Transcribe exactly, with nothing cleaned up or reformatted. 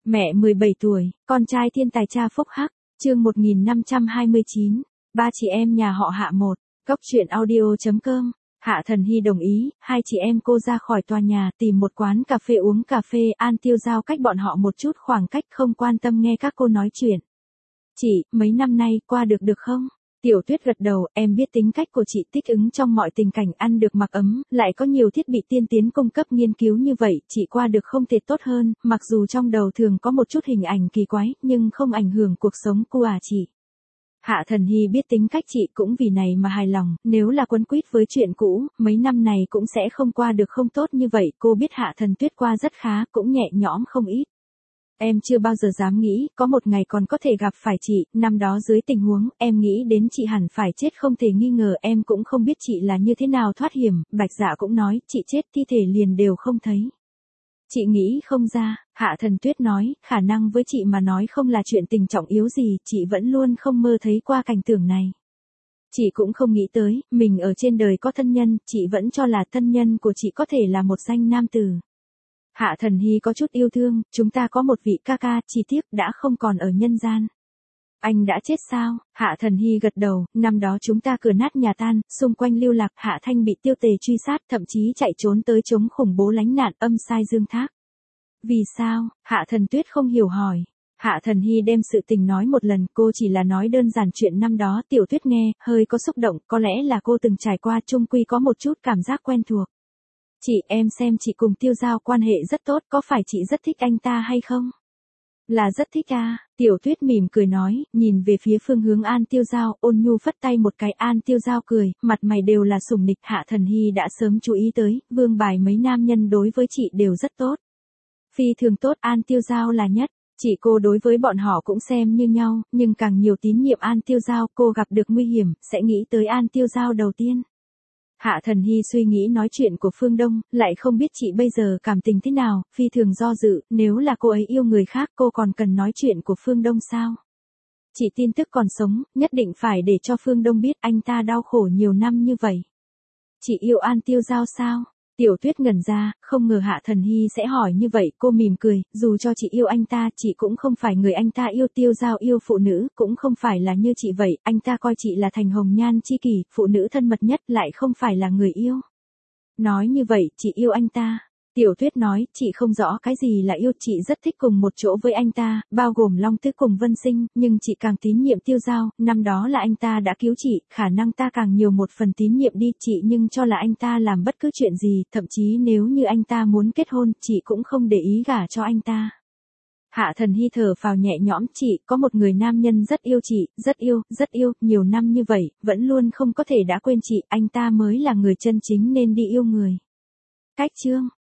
Mẹ mười bảy tuổi, con trai thiên tài cha phúc hắc, chương một nghìn năm trăm hai mươi chín, ba chị em nhà họ Hạ một, góc truyện audio chấm com. Hạ Thần Hy đồng ý, hai chị em cô ra khỏi tòa nhà tìm một quán cà phê uống cà phê. An Tiêu Giao cách bọn họ một chút khoảng cách, không quan tâm nghe các cô nói chuyện. Chị, mấy năm nay qua được được không? Tiểu Tuyết gật đầu, em biết tính cách của chị, thích ứng trong mọi tình cảnh, ăn được mặc ấm, lại có nhiều thiết bị tiên tiến cung cấp nghiên cứu như vậy, chị qua được không thể tốt hơn, mặc dù trong đầu thường có một chút hình ảnh kỳ quái, nhưng không ảnh hưởng cuộc sống của à chị. Hạ Thần Hy biết tính cách chị, cũng vì này mà hài lòng, nếu là quấn quýt với chuyện cũ, mấy năm này cũng sẽ không qua được không tốt như vậy. Cô biết Hạ Thần Tuyết qua rất khá, cũng nhẹ nhõm không ít. Em chưa bao giờ dám nghĩ, có một ngày còn có thể gặp phải chị, năm đó dưới tình huống, em nghĩ đến chị hẳn phải chết không thể nghi ngờ, em cũng không biết chị là như thế nào thoát hiểm. Bạch Dạ cũng nói, chị chết thi thể liền đều không thấy. Chị nghĩ không ra, Hạ Thần Tuyết nói, khả năng với chị mà nói không là chuyện tình trọng yếu gì, chị vẫn luôn không mơ thấy qua cảnh tượng này. Chị cũng không nghĩ tới, mình ở trên đời có thân nhân, chị vẫn cho là thân nhân của chị có thể là một danh nam tử. Hạ Thần Hy có chút yêu thương, chúng ta có một vị ca ca, chỉ tiếc đã không còn ở nhân gian. Anh đã chết sao? Hạ Thần Hy gật đầu, năm đó chúng ta cửa nát nhà tan, xung quanh lưu lạc, Hạ Thanh bị Tiêu Tề truy sát, thậm chí chạy trốn tới chống khủng bố lánh nạn, âm sai dương thác. Vì sao? Hạ Thần Tuyết không hiểu hỏi. Hạ Thần Hy đem sự tình nói một lần, cô chỉ là nói đơn giản chuyện năm đó. Tiểu Tuyết nghe, hơi có xúc động, có lẽ là cô từng trải qua, chung quy có một chút cảm giác quen thuộc. Chị, em xem chị cùng Tiêu Giao quan hệ rất tốt, có phải chị rất thích anh ta hay không? Là rất thích à, Tiểu Tuyết mỉm cười nói, nhìn về phía phương hướng An Tiêu Giao, ôn nhu phất tay một cái. An Tiêu Giao cười, mặt mày đều là sủng nịch. Hạ Thần Hy đã sớm chú ý tới, vương bài mấy nam nhân đối với chị đều rất tốt. Phi thường tốt, An Tiêu Giao là nhất. Chị cô đối với bọn họ cũng xem như nhau, nhưng càng nhiều tín nhiệm An Tiêu Giao. Cô gặp được nguy hiểm, sẽ nghĩ tới An Tiêu Giao đầu tiên. Hạ Thần Hy suy nghĩ nói chuyện của Phương Đông, lại không biết chị bây giờ cảm tình thế nào, phi thường do dự, nếu là cô ấy yêu người khác, cô còn cần nói chuyện của Phương Đông sao? Chị tin tức còn sống, nhất định phải để cho Phương Đông biết anh ta đau khổ nhiều năm như vậy. Chị yêu An Tiêu Giao sao? Tiểu Tuyết ngẩn ra, không ngờ Hạ Thần Hy sẽ hỏi như vậy, cô mỉm cười, dù cho chị yêu anh ta, chị cũng không phải người anh ta yêu. Tiêu Giao yêu phụ nữ, cũng không phải là như chị vậy, anh ta coi chị là thành hồng nhan chi kỷ, phụ nữ thân mật nhất, lại không phải là người yêu. Nói như vậy, chị yêu anh ta. Tiểu Tuyết nói, chị không rõ cái gì là yêu, chị rất thích cùng một chỗ với anh ta, bao gồm Long Tứ cùng Vân Sinh, nhưng chị càng tín nhiệm Tiêu Giao, năm đó là anh ta đã cứu chị, khả năng ta càng nhiều một phần tín nhiệm đi, chị nhưng cho là anh ta làm bất cứ chuyện gì, thậm chí nếu như anh ta muốn kết hôn, chị cũng không để ý gả cho anh ta. Hạ Thần Hy thở phào nhẹ nhõm, chị, có một người nam nhân rất yêu chị, rất yêu, rất yêu, nhiều năm như vậy, vẫn luôn không có thể đã quên chị, anh ta mới là người chân chính nên đi yêu người. Cách chương